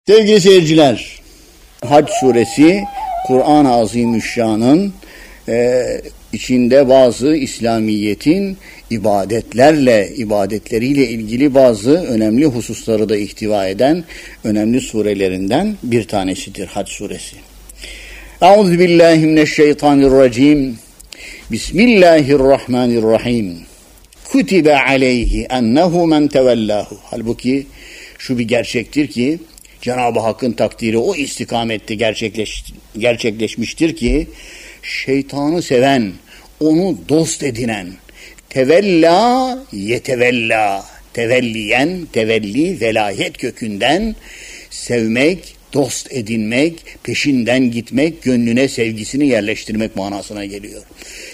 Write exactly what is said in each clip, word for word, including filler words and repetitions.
Sevgili seyirciler, Hac suresi Kur'an-ı Azimüşşan'ın e, içinde bazı İslamiyet'in ibadetlerle, ibadetleriyle ilgili bazı önemli hususları da ihtiva eden önemli surelerinden bir tanesidir Hac suresi. Euzubillahimineşşeytanirracim. Bismillahirrahmanirrahim. Kutibe aleyhi ennehu men tevellahu. Halbuki şu bir gerçektir ki Cenab-ı Hakk'ın takdiri o istikamette gerçekleş, gerçekleşmiştir ki şeytanı seven, onu dost edinen, tevella yetevella, tevelliyen, tevelli, velayet kökünden sevmek, dost edinmek, peşinden gitmek, gönlüne sevgisini yerleştirmek manasına geliyor.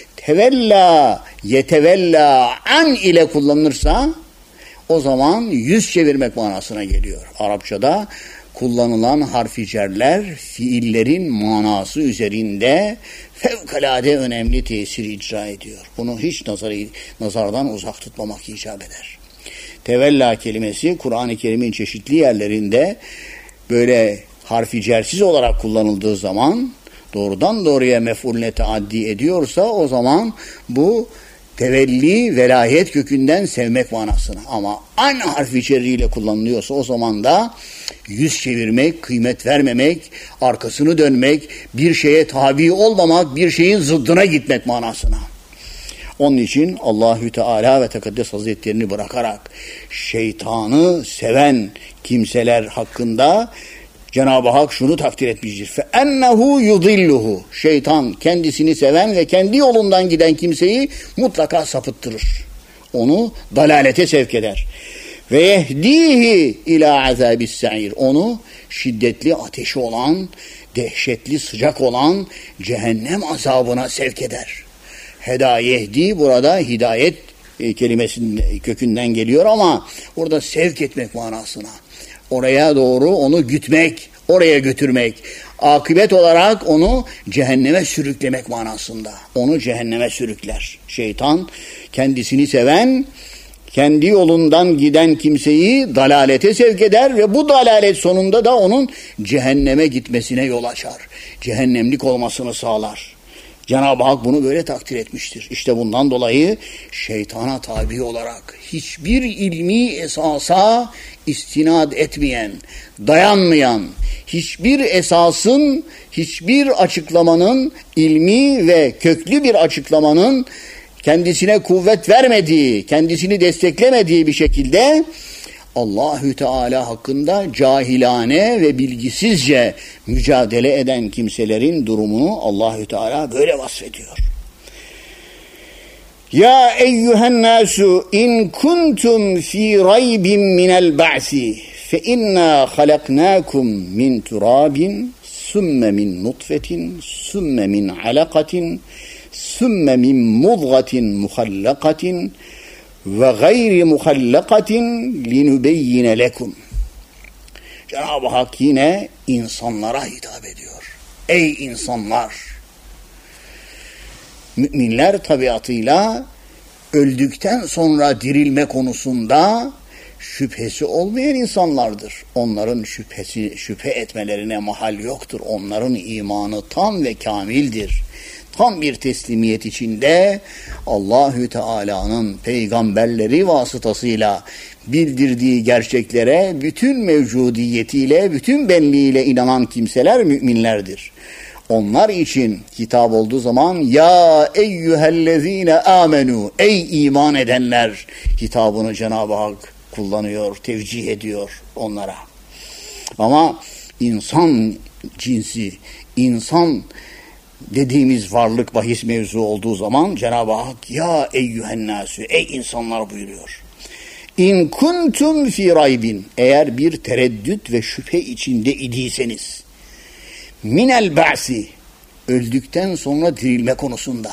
Tevella, yetevella an ile kullanılırsa o zaman yüz çevirmek manasına geliyor. Arapçada kullanılan harfi cerler fiillerin manası üzerinde fevkalade önemli tesir icra ediyor. Bunu hiç nazarı, nazardan uzak tutmamak icap eder. Tevella kelimesi Kur'an-ı Kerim'in çeşitli yerlerinde böyle harfi cersiz olarak kullanıldığı zaman doğrudan doğruya mef'ulüne taaddi ediyorsa o zaman bu tevelli, velayet kökünden sevmek manasına. Ama an harfi cerriyle kullanılıyorsa o zaman da yüz çevirmek, kıymet vermemek, arkasını dönmek, bir şeye tabi olmamak, bir şeyin zıddına gitmek manasına. Onun için Allahü Teala ve Tekaddes Hazretlerini bırakarak şeytanı seven kimseler hakkında Cenab-ı Hak şunu takdir etmiştir. فَاَنَّهُ يُضِلُّهُ. Şeytan kendisini seven ve kendi yolundan giden kimseyi mutlaka sapıttırır. Onu dalalete sevk eder. Ve yehdihi ila azabis sair. Onu şiddetli ateşi olan, dehşetli sıcak olan cehennem azabına sevk eder. Heda yehdi burada hidayet kelimesinin kökünden geliyor ama burada sevk etmek manasına. Oraya doğru onu gütmek, oraya götürmek, akıbet olarak onu cehenneme sürüklemek manasında. Onu cehenneme sürükler. Şeytan kendisini seven, kendi yolundan giden kimseyi dalalete sevk eder ve bu dalalet sonunda da onun cehenneme gitmesine yol açar. Cehennemlik olmasını sağlar. Cenab-ı Hak bunu böyle takdir etmiştir. İşte bundan dolayı şeytana tabi olarak hiçbir ilmi esasa istinad etmeyen, dayanmayan, hiçbir esasın, hiçbir açıklamanın, ilmi ve köklü bir açıklamanın kendisine kuvvet vermediği, kendisini desteklemediği bir şekilde Allahü Teala hakkında cahilane ve bilgisizce mücadele eden kimselerin durumunu Allahü Teala böyle vasfediyor. Ya eyyühen nasu in kuntum fi raybin minel ba'si fe inna halaknakum min turabin sümme min nutfetin sümme min alakatin sümme min mudgatin muhallakatin ve gayri muhallakatin linübeyyine lekum. Cenab-ı Hak yine insanlara hitap ediyor. Ey insanlar! Müminler tabiatıyla öldükten sonra dirilme konusunda şüphesi olmayan insanlardır. Onların şüphesi, şüphe etmelerine mahal yoktur. Onların imanı tam ve kamildir. Tam bir teslimiyet içinde Allahü Teala'nın peygamberleri vasıtasıyla bildirdiği gerçeklere bütün mevcudiyetiyle, bütün benliğiyle inanan kimseler müminlerdir. Onlar için hitap olduğu zaman ya eyyühellezine amenu, ey iman edenler hitabını Cenab-ı Hak kullanıyor, tevcih ediyor onlara. Ama insan cinsi, insan dediğimiz varlık bahis mevzu olduğu zaman Cenab-ı Hak ya eyyühennâsü, ey insanlar buyuruyor. İn kuntum fi raybin, eğer bir tereddüt ve şüphe içinde idiyseniz, minel ba'si, öldükten sonra dirilme konusunda,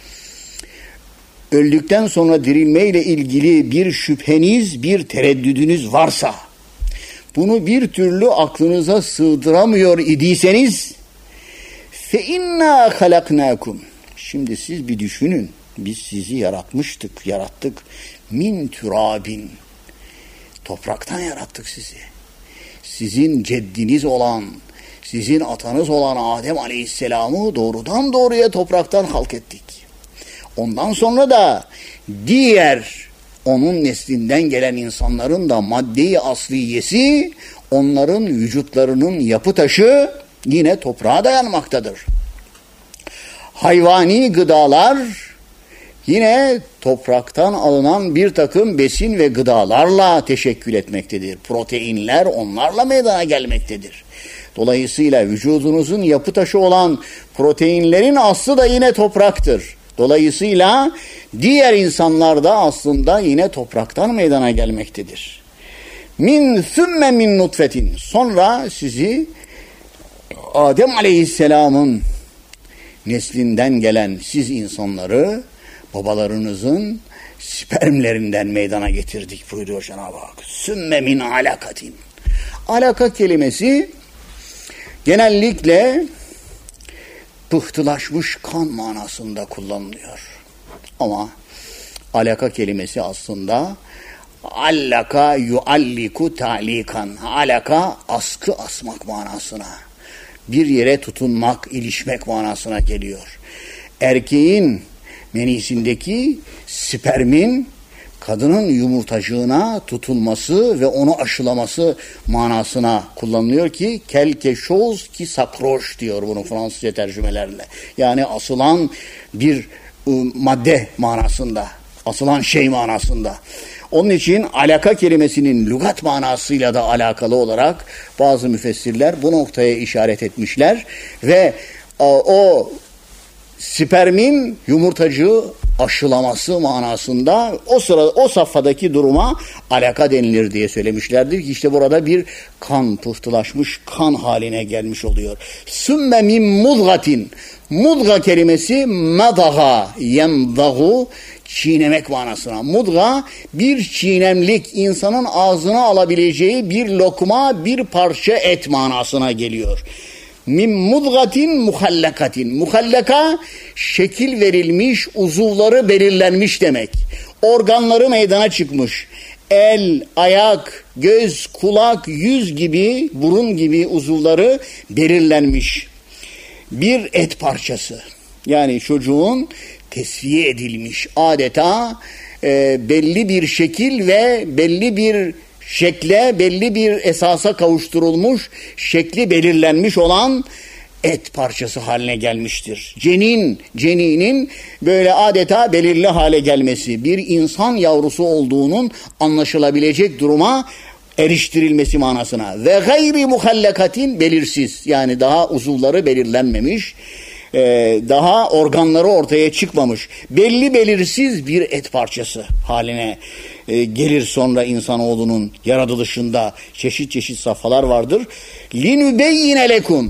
öldükten sonra dirilmeyle ilgili bir şüpheniz, bir tereddüdünüz varsa, bunu bir türlü aklınıza sığdıramıyor idiyseniz, fe inna halaknakum. Şimdi siz bir düşünün. Biz sizi yaratmıştık, yarattık. Min turabin. Topraktan yarattık sizi. sizin ceddiniz olan, sizin atanız olan Adem Aleyhisselam'ı doğrudan doğruya topraktan halk ettik. Ondan sonra da diğer onun neslinden gelen insanların da madde-i asliyesi, onların vücutlarının yapı taşı yine toprağa dayanmaktadır. Hayvani gıdalar yine topraktan alınan bir takım besin ve gıdalarla teşekkül etmektedir. Proteinler onlarla meydana gelmektedir. Dolayısıyla vücudunuzun yapı taşı olan proteinlerin aslı da yine topraktır. Dolayısıyla diğer insanlar da aslında yine topraktan meydana gelmektedir. Min sümme min nutfetin. Sonra sizi Adem Aleyhisselam'ın neslinden gelen siz insanları babalarınızın spermlerinden meydana getirdik buyuruyor Cenab-ı Hak. Sümme min alakatin. Alaka kelimesi genellikle pıhtılaşmış kan manasında kullanılıyor. Ama alaka kelimesi aslında allaka yualliku ta'likan. Alaka askı asmak manasına, bir yere tutunmak, ilişmek manasına geliyor. Erkeğin menisindeki spermin kadının yumurtacığına tutulması ve onu aşılaması manasına kullanılıyor ki quelque chose qui s'accroche diyor bunu Fransızca tercümelerle. Yani asılan bir ıı, madde manasında, asılan şey manasında. Onun için alaka kelimesinin lügat manasıyla da alakalı olarak bazı müfessirler bu noktaya işaret etmişler ve o, o spermin yumurtacığı aşılaması manasında o sırada o safhadaki duruma alaka denilir diye söylemişlerdir ki işte burada bir kan, pıhtılaşmış kan haline gelmiş oluyor. Sümme min mudgatin. Mudga kelimesi madaga yemdagu, çiğnemek manasına. Mudga bir çiğnemlik, insanın ağzına alabileceği bir lokma, bir parça et manasına geliyor. Min mudgatin muhallakatin. Muhallaka şekil verilmiş, uzuvları belirlenmiş demek. Organları meydana çıkmış. El, ayak, göz, kulak, yüz gibi, burun gibi uzuvları belirlenmiş. Bir et parçası. Yani çocuğun tesviye edilmiş, adeta e, belli bir şekil ve belli bir şekle, belli bir esasa kavuşturulmuş, şekli belirlenmiş olan et parçası haline gelmiştir. Cenin, ceninin böyle adeta belirli hale gelmesi, bir insan yavrusu olduğunun anlaşılabilecek duruma eriştirilmesi manasına. Ve gayri muhallakatin, belirsiz, yani daha uzuvları belirlenmemiş, daha organları ortaya çıkmamış, belli belirsiz bir et parçası haline gelir sonra insanoğlunun yaratılışında. Çeşit çeşit safhalar vardır. Linübeyyine lekum,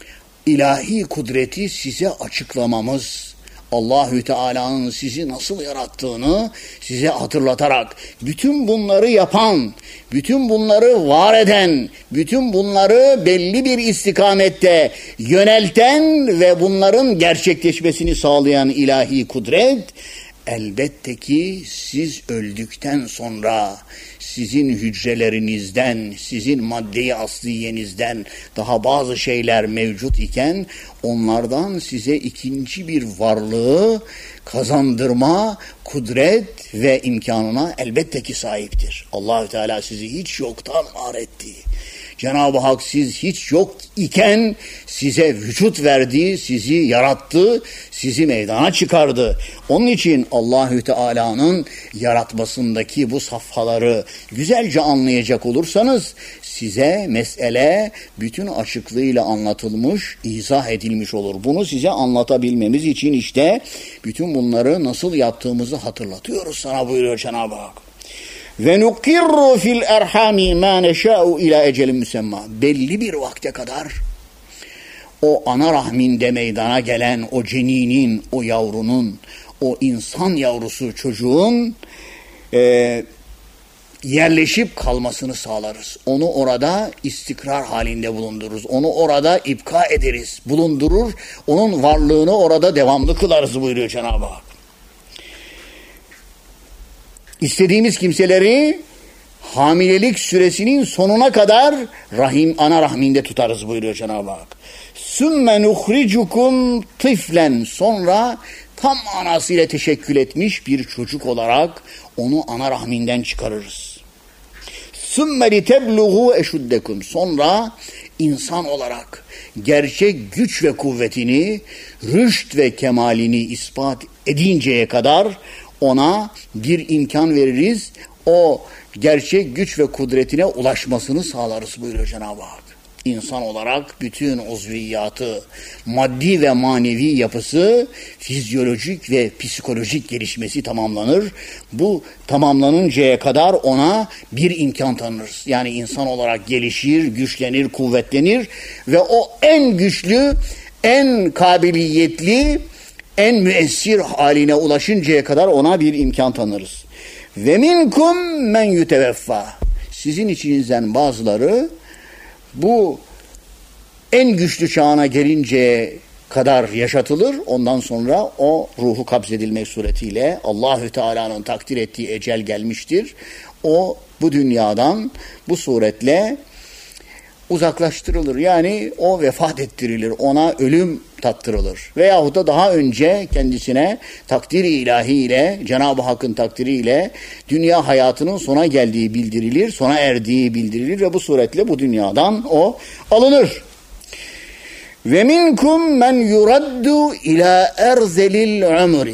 ilahi kudreti size açıklamamız, Allahü Teala'nın sizi nasıl yarattığını size hatırlatarak, bütün bunları yapan, bütün bunları var eden, bütün bunları belli bir istikamette yönelten ve bunların gerçekleşmesini sağlayan ilahi kudret, elbette ki siz öldükten sonra sizin hücrelerinizden, sizin madde-i asliyenizden daha bazı şeyler mevcut iken onlardan size ikinci bir varlığı kazandırma kudret ve imkanına elbette ki sahiptir. Allahü Teala sizi hiç yoktan var etti. Cenab-ı Hak siz hiç yok iken size vücut verdi, sizi yarattı, sizi meydana çıkardı. Onun için Allahü Teala'nın yaratmasındaki bu safhaları güzelce anlayacak olursanız size mesele bütün açıklığıyla anlatılmış, izah edilmiş olur. Bunu size anlatabilmemiz için işte bütün bunları nasıl yaptığımızı hatırlatıyoruz sana buyuruyor Cenab-ı Hak. Ve nukirru fil erhami ma neşâ'u ila ecelin müsemma. Belli bir vakte kadar o ana rahminde meydana gelen o ceninin, o yavrunun, o insan yavrusu çocuğun e, yerleşip kalmasını sağlarız. Onu orada istikrar halinde bulundururuz. Onu orada ipka ederiz, bulundurur. Onun varlığını orada devamlı kılarız buyuruyor Cenab-ı Hak. İstediğimiz kimseleri hamilelik süresinin sonuna kadar rahim ana rahminde tutarız buyuruyor Cenab-ı Hak. Sümme nuhricukum tiflen, sonra tam manasıyla teşekkül etmiş bir çocuk olarak onu ana rahminden çıkarırız. Sümme litebluğu eşuddekum, sonra insan olarak gerçek güç ve kuvvetini, rüşt ve kemalini ispat edinceye kadar ona bir imkan veririz. O gerçek güç ve kudretine ulaşmasını sağlarız buyuruyor Cenab-ı Hak. İnsan olarak bütün uzviyatı, maddi ve manevi yapısı, fizyolojik ve psikolojik gelişmesi tamamlanır. Bu tamamlanıncaya kadar ona bir imkan tanırız. Yani insan olarak gelişir, güçlenir, kuvvetlenir ve o en güçlü, en kabiliyetli, en müessir haline ulaşıncaya kadar ona bir imkan tanırız. Ve minkum men yuteveffa. Sizin içinizden bazıları bu en güçlü çağına gelinceye kadar yaşatılır. Ondan sonra o ruhu kabzedilmek suretiyle Allahü Teala'nın takdir ettiği ecel gelmiştir. O bu dünyadan bu suretle uzaklaştırılır. Yani o vefat ettirilir. Ona ölüm tattırılır. Veyahut da daha önce kendisine takdir-i ilahiyle, Cenab-ı Hakk'ın takdiriyle dünya hayatının sona geldiği bildirilir, sona erdiği bildirilir ve bu suretle bu dünyadan o alınır. Ve minkum men yuraddu ila erzelil umri.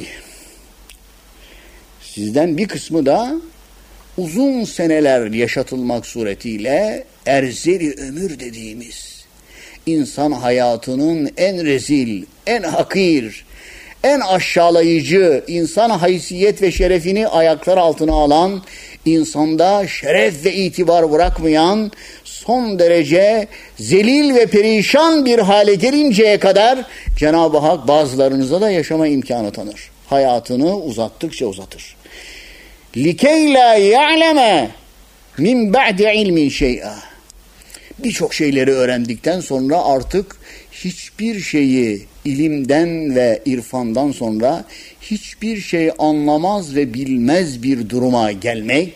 Sizden bir kısmı da uzun seneler yaşatılmak suretiyle erzeli ömür dediğimiz insan hayatının en rezil, en hakir, en aşağılayıcı, insan haysiyet ve şerefini ayaklar altına alan, insanda şeref ve itibar bırakmayan, son derece zelil ve perişan bir hale gelinceye kadar Cenab-ı Hak bazılarınıza da yaşama imkanı tanır. Hayatını uzattıkça uzatır. لِكَيْ لَا يَعْلَمَ مِنْ بَعْدِ عِلْمٍ شَيْئًا. Birçok şeyleri öğrendikten sonra artık hiçbir şeyi ilimden ve irfandan sonra hiçbir şey anlamaz ve bilmez bir duruma gelmek,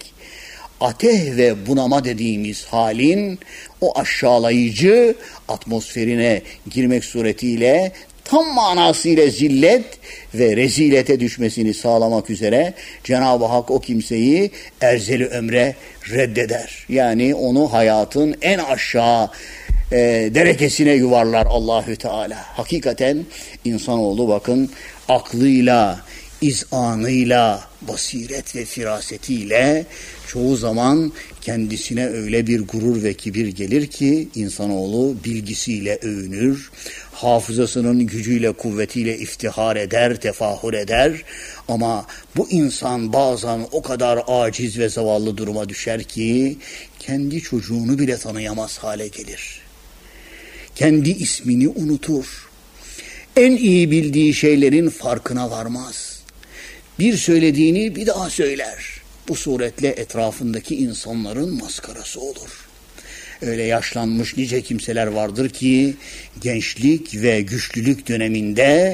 ateh ve bunama dediğimiz halin o aşağılayıcı atmosferine girmek suretiyle tam manasıyla zillet ve rezilete düşmesini sağlamak üzere Cenab-ı Hak o kimseyi erzeli ömre reddeder. Yani onu hayatın en aşağı e, derekesine yuvarlar Allahü Teala. Hakikaten insanoğlu bakın aklıyla, izanıyla, basiret ve firasetiyle çoğu zaman kendisine öyle bir gurur ve kibir gelir ki insanoğlu bilgisiyle övünür, hafızasının gücüyle, kuvvetiyle iftihar eder, tefahür eder. Ama bu insan bazen o kadar aciz ve zavallı duruma düşer ki kendi çocuğunu bile tanıyamaz hale gelir. Kendi ismini unutur. En iyi bildiği şeylerin farkına varmaz. Bir söylediğini bir daha söyler. Bu suretle etrafındaki insanların maskarası olur. Öyle yaşlanmış nice kimseler vardır ki gençlik ve güçlülük döneminde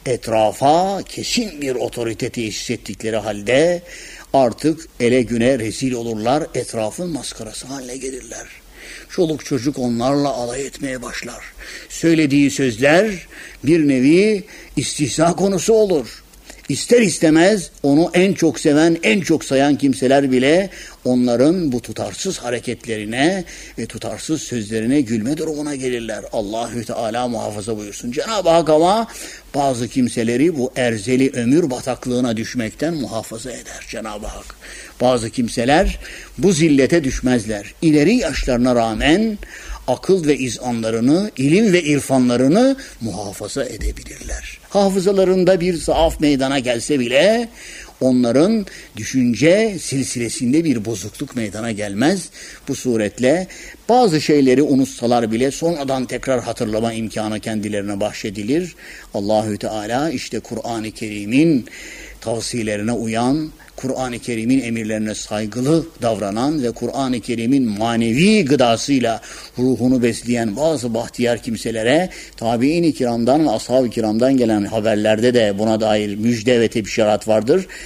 etrafa kesin bir otorite tesis ettikleri halde artık ele güne rezil olurlar, etrafın maskarası haline gelirler. Çoluk çocuk onlarla alay etmeye başlar. Söylediği sözler bir nevi istihza konusu olur. İster istemez onu en çok seven, en çok sayan kimseler bile onların bu tutarsız hareketlerine ve tutarsız sözlerine gülme durumuna gelirler. Allahü Teala muhafaza buyursun. Cenab-ı Hak ama bazı kimseleri bu erzeli ömür bataklığına düşmekten muhafaza eder Cenab-ı Hak. Bazı kimseler bu zillete düşmezler. İleri yaşlarına rağmen akıl ve izanlarını, ilim ve irfanlarını muhafaza edebilirler. Hafızalarında bir zaaf meydana gelse bile onların düşünce silsilesinde bir bozukluk meydana gelmez. Bu suretle bazı şeyleri unutsalar bile sonradan tekrar hatırlama imkanı kendilerine bahşedilir. Allahü Teala işte Kur'an-ı Kerim'in tavsiyelerine uyan, Kur'an-ı Kerim'in emirlerine saygılı davranan ve Kur'an-ı Kerim'in manevi gıdasıyla ruhunu besleyen bazı bahtiyar kimselere tabi'in-i kiramdan ve ashab-ı kiramdan gelen haberlerde de buna dair müjde ve tebşirat vardır.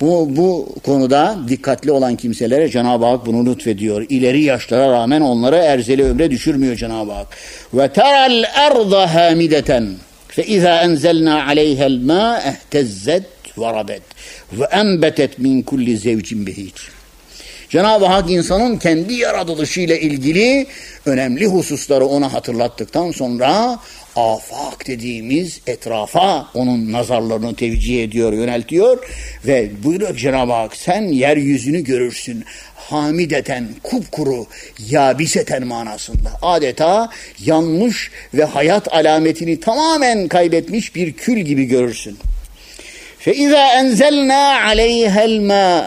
Bu, bu konuda dikkatli olan kimselere Cenab-ı Hak bunu lütfediyor. İleri yaşlara rağmen onları erzeli ömre düşürmüyor Cenab-ı Hak. Ve teral erda hamideten fe izâ enzelnâ aleyhel mâ ehtezzet ve rabet ve enbetet min kulli zevcin behic. Cenab-ı Hak insanın kendi yaratılışıyla ilgili önemli hususları ona hatırlattıktan sonra afak dediğimiz etrafa onun nazarlarını tevcih ediyor, yöneltiyor ve buyuruyor Cenab-ı Hak, sen yeryüzünü görürsün hamideten, kupkuru, yabiseten manasında. Adeta yanmış ve hayat alametini tamamen kaybetmiş bir kül gibi görürsün. فَاِذَا اَنْزَلْنَا عَلَيْهَا الْمَاءِ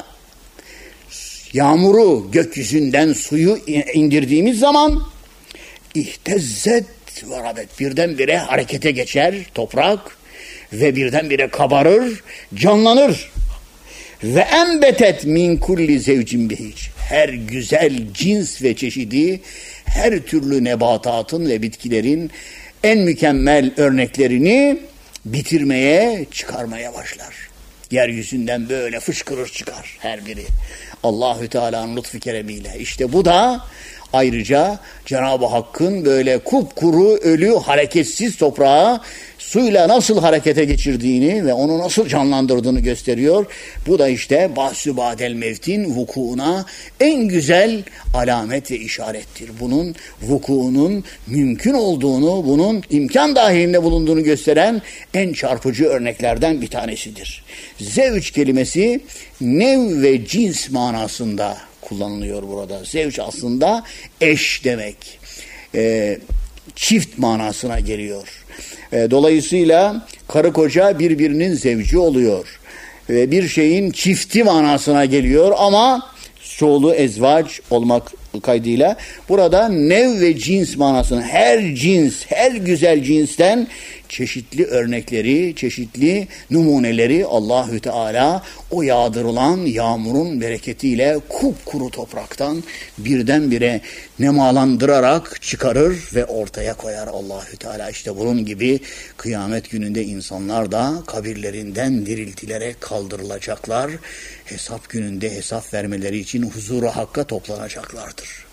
Yağmuru, gökyüzünden suyu indirdiğimiz zaman ihtezzet ve rabet, birdenbire harekete geçer toprak ve birdenbire kabarır, canlanır. Ve enbetet min kulli zevcin behic. Her güzel cins ve çeşidi, her türlü nebatatın ve bitkilerin en mükemmel örneklerini bitirmeye, çıkarmaya başlar. Yeryüzünden böyle fışkırır çıkar her biri. Allahü Teala'nın lütfu keremiyle. İşte bu da ayrıca Cenab-ı Hakk'ın böyle kupkuru, ölü, hareketsiz toprağı suyla nasıl harekete geçirdiğini ve onu nasıl canlandırdığını gösteriyor. Bu da işte bahsü badel mevtin vukuuna en güzel alamet ve işarettir. Bunun vukuunun mümkün olduğunu, bunun imkan dahilinde bulunduğunu gösteren en çarpıcı örneklerden bir tanesidir. Zevç kelimesi nev ve cins manasında kullanılıyor burada. Zevç aslında eş demek. E, çift manasına geliyor. E, dolayısıyla karı koca birbirinin zevci oluyor. Ve bir şeyin çifti manasına geliyor ama çoğulu ezvac olmak kaydıyla burada nev ve cins manasına, her cins, her güzel cinsten çeşitli örnekleri, çeşitli numuneleri Allahü Teala o yağdırılan yağmurun bereketiyle kupkuru topraktan birdenbire nemalandırarak çıkarır ve ortaya koyar Allahü Teala. İşte bunun gibi kıyamet gününde insanlar da kabirlerinden diriltilerek kaldırılacaklar. Hesap gününde hesap vermeleri için huzuru hakka toplanacaklardır.